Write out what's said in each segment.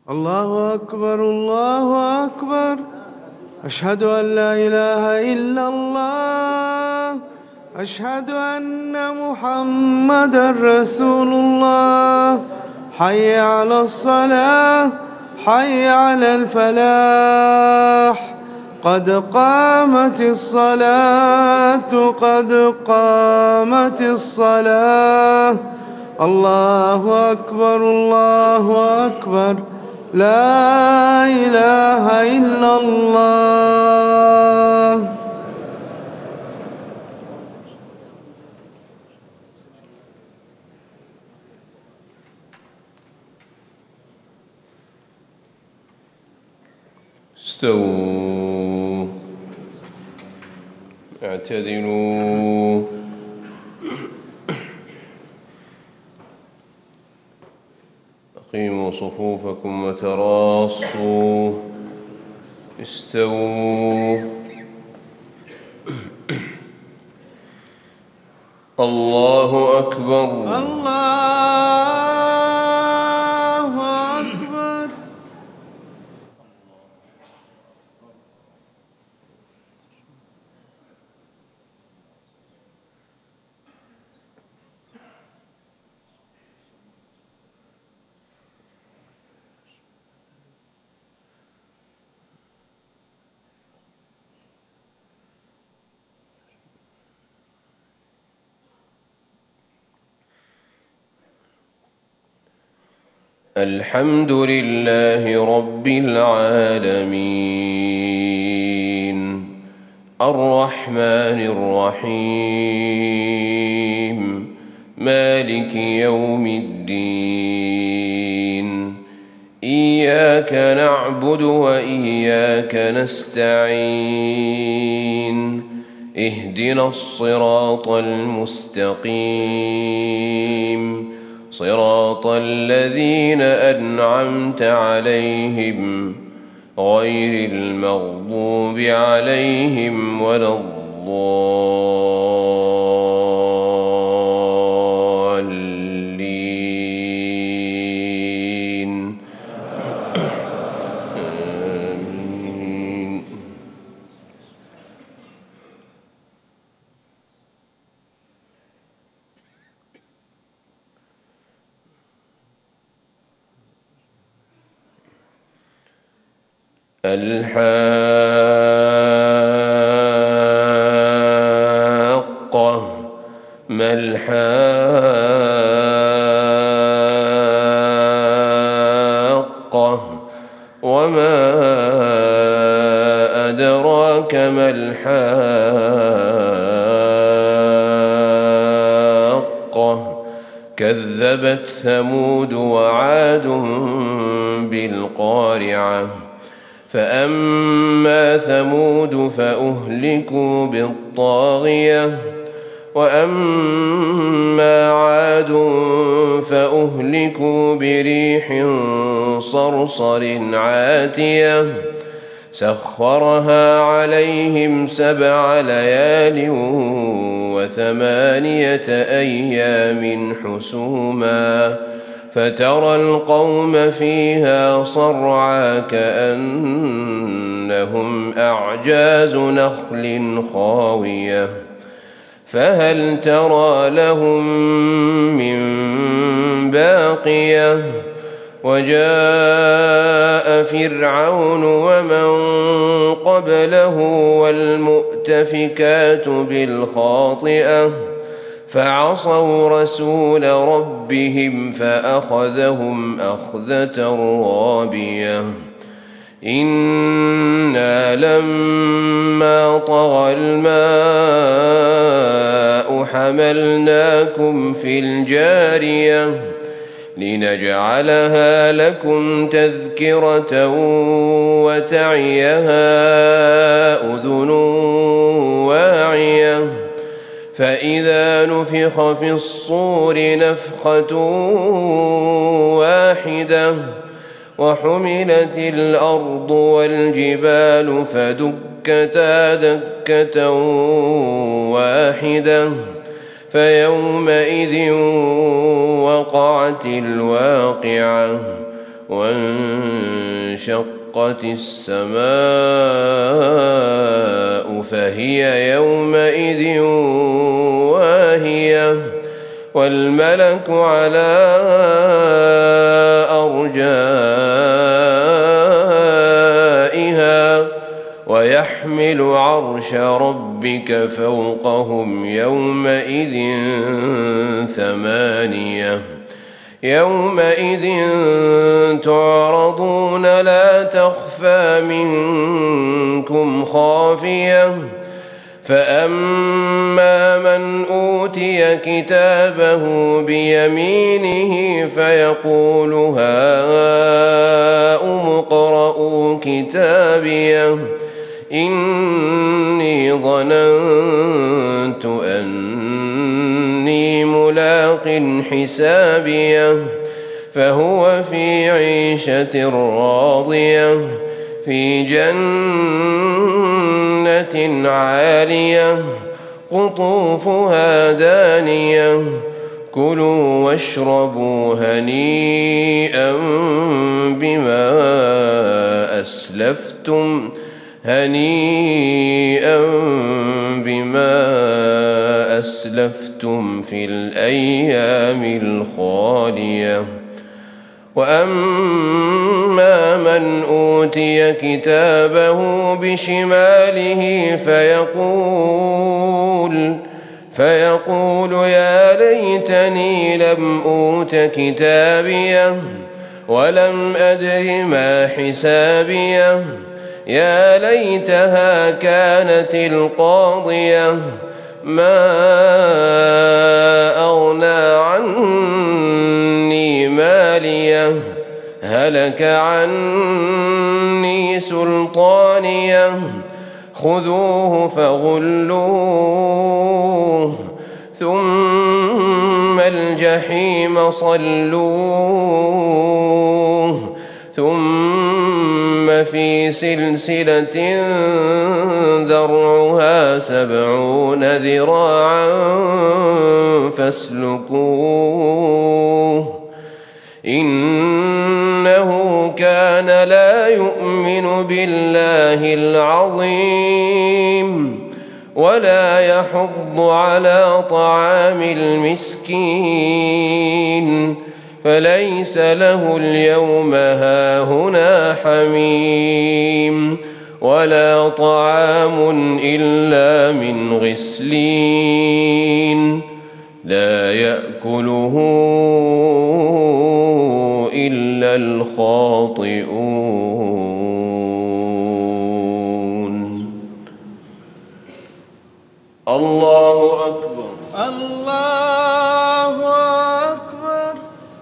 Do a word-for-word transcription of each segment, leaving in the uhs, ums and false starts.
الله أكبر الله أكبر. أشهد أن لا إله إلا الله. أشهد أن محمدًا رسول الله. حي على الصلاة، حي على الفلاح. قد قامت الصلاة، قد قامت الصلاة. الله أكبر الله أكبر. لا إله إلا الله. استووا، اعتدلوا، أقيموا صفوفكم وتراصوا. استووا. الله أكبر الله أكبر. الحمد لله رب العالمين، الرحمن الرحيم، مالك يوم الدين. إياك نعبد وإياك نستعين. اهدنا الصراط المستقيم، صراط الذين أنعمت عليهم غير المغضوب عليهم ولا الضالين. آمين. الحاقة، ما الحاقة، وما أدراك ما الحاقة. كذبت ثمود وعاد بالقارعة. فأما ثمود فأهلكوا بالطاغية، وأما عاد فأهلكوا بريح صرصر عاتية سخرها عليهم سبع ليال وثمانية أيام حسوما، فترى القوم فيها صرعى كأنهم أعجاز نخل خاوية، فهل ترى لهم من باقية. وجاء فرعون ومن قبله والمؤتفكات بالخاطئة، فعصوا رسول ربهم فأخذهم أخذة رابية. إنا لما طغى الماء حملناكم في الجارية لنجعلها لكم تذكرة وتعيها أذن واعية. فإذا نفخ في الصور نفخة واحدة وحملت الأرض والجبال فدكتا دكة واحدة فيومئذ وقعت الواقعة. وانشقت السماء فهي يومئذ واهية والملك على أرجائها ويحمل عرش ربك فوقهم يومئذ ثمانية يومئذ تعرضون لا تخفى منكم خافية فأما من أوتي كتابه بيمينه فيقول هاؤم اقرءوا كتابيه إني ظننت أني ملاق حسابيه فهو في عيشة راضية في جنة عالية قطوفها دانية كلوا واشربوا هنيئا بما أسلفتم هنيئا بما أسلفتم في الأيام الخالية وأما من أوتي كتابه بشماله فيقول فيقول يا ليتني لم أوت كتابيه ولم أدر ما حسابيه يا ليتها كانت القاضية ما أغنى عني ماليه هلك عني سلطانيه خذوه فغلوه ثم الجحيم صلوه ثم في سلسلة ذرعها سبعون ذراعا فاسلكوه إنه كان لا يؤمن بالله العظيم ولا يحض على طعام المسكين فليس له اليوم هاهنا حميم ولا طعام إلا من غسلين لا يأكله إلا الخاطئون. الله أكبر. الله أكبر.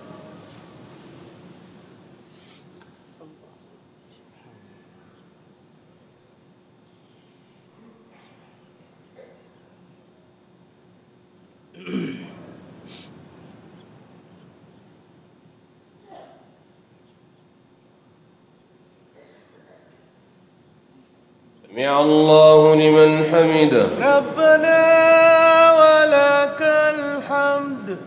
سمع الله لمن حمده. ربنا ولك الحمد.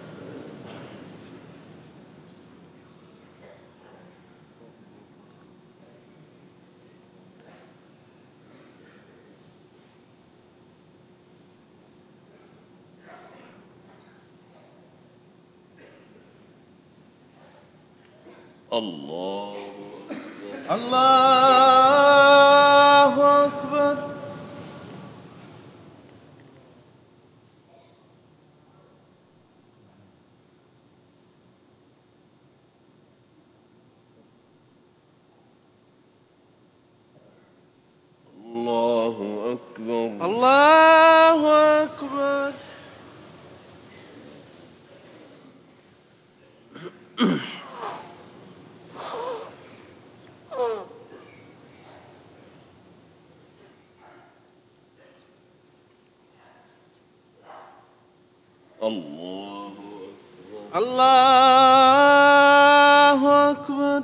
الله الله أكبر. الله أكبر. الله أكبر. الله أكبر. الله أكبر.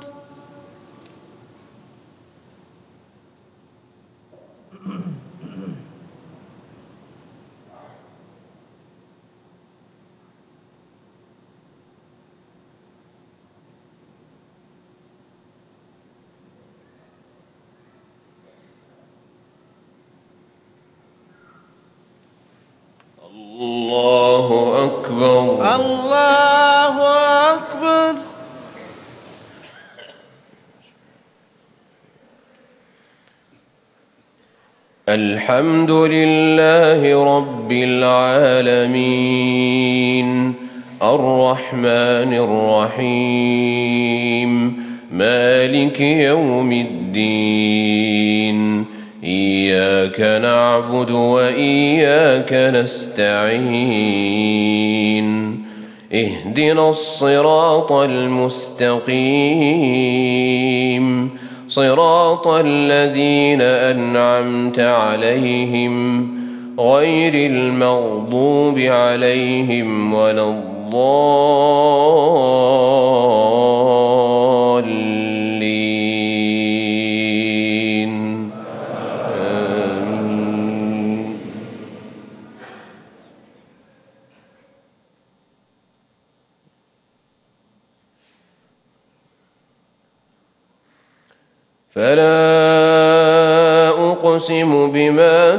الله أكبر. الله أكبر. الحمد لله رب العالمين الرحمن الرحيم مالك يوم الدين إياك نعبد وإياك نستعين اهدنا الصراط المستقيم صراط الذين أنعمت عليهم غير المغضوب عليهم ولا الضالين آمين. فلا أقسم بما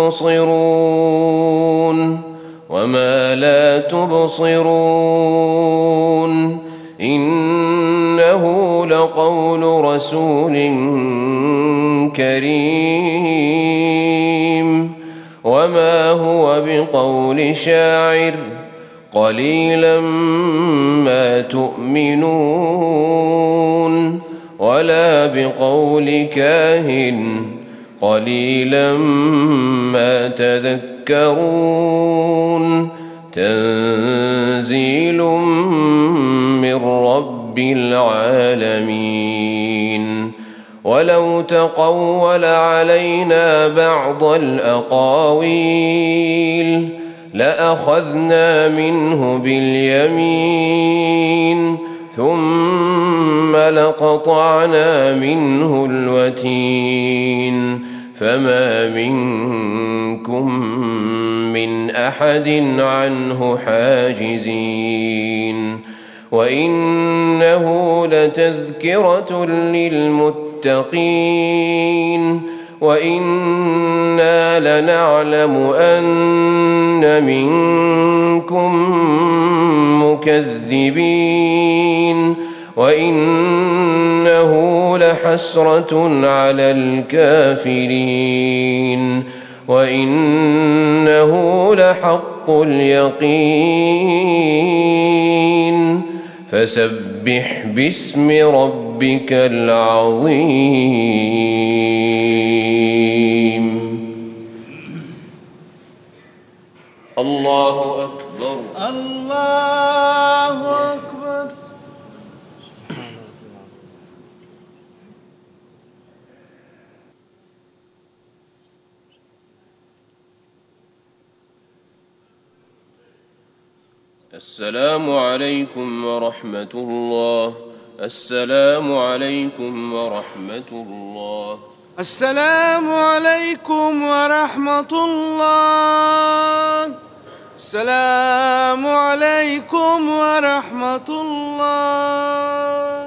تبصرون وما لا تبصرون إنه لقول رسول كريم وما هو بقول شاعر قليلا ما تؤمنون ولا بقول كاهن قليلا ما تذكرون تنزيل من رب العالمين ولو تقول علينا بعض الأقاويل لأخذنا منه باليمين ثم لقطعنا منه الوتين فما منكم من أحد عنه حاجزين وإنه لتذكرة للمتقين وإنا لنعلم أن منكم مكذبين وإنه لحسرة على الكافرين وإنه لحق اليقين فسبح باسم ربك العظيم. الله أكبر. الله أكبر. السلام عليكم ورحمة الله. السلام عليكم ورحمة الله. السلام عليكم ورحمة الله. السلام عليكم ورحمة الله.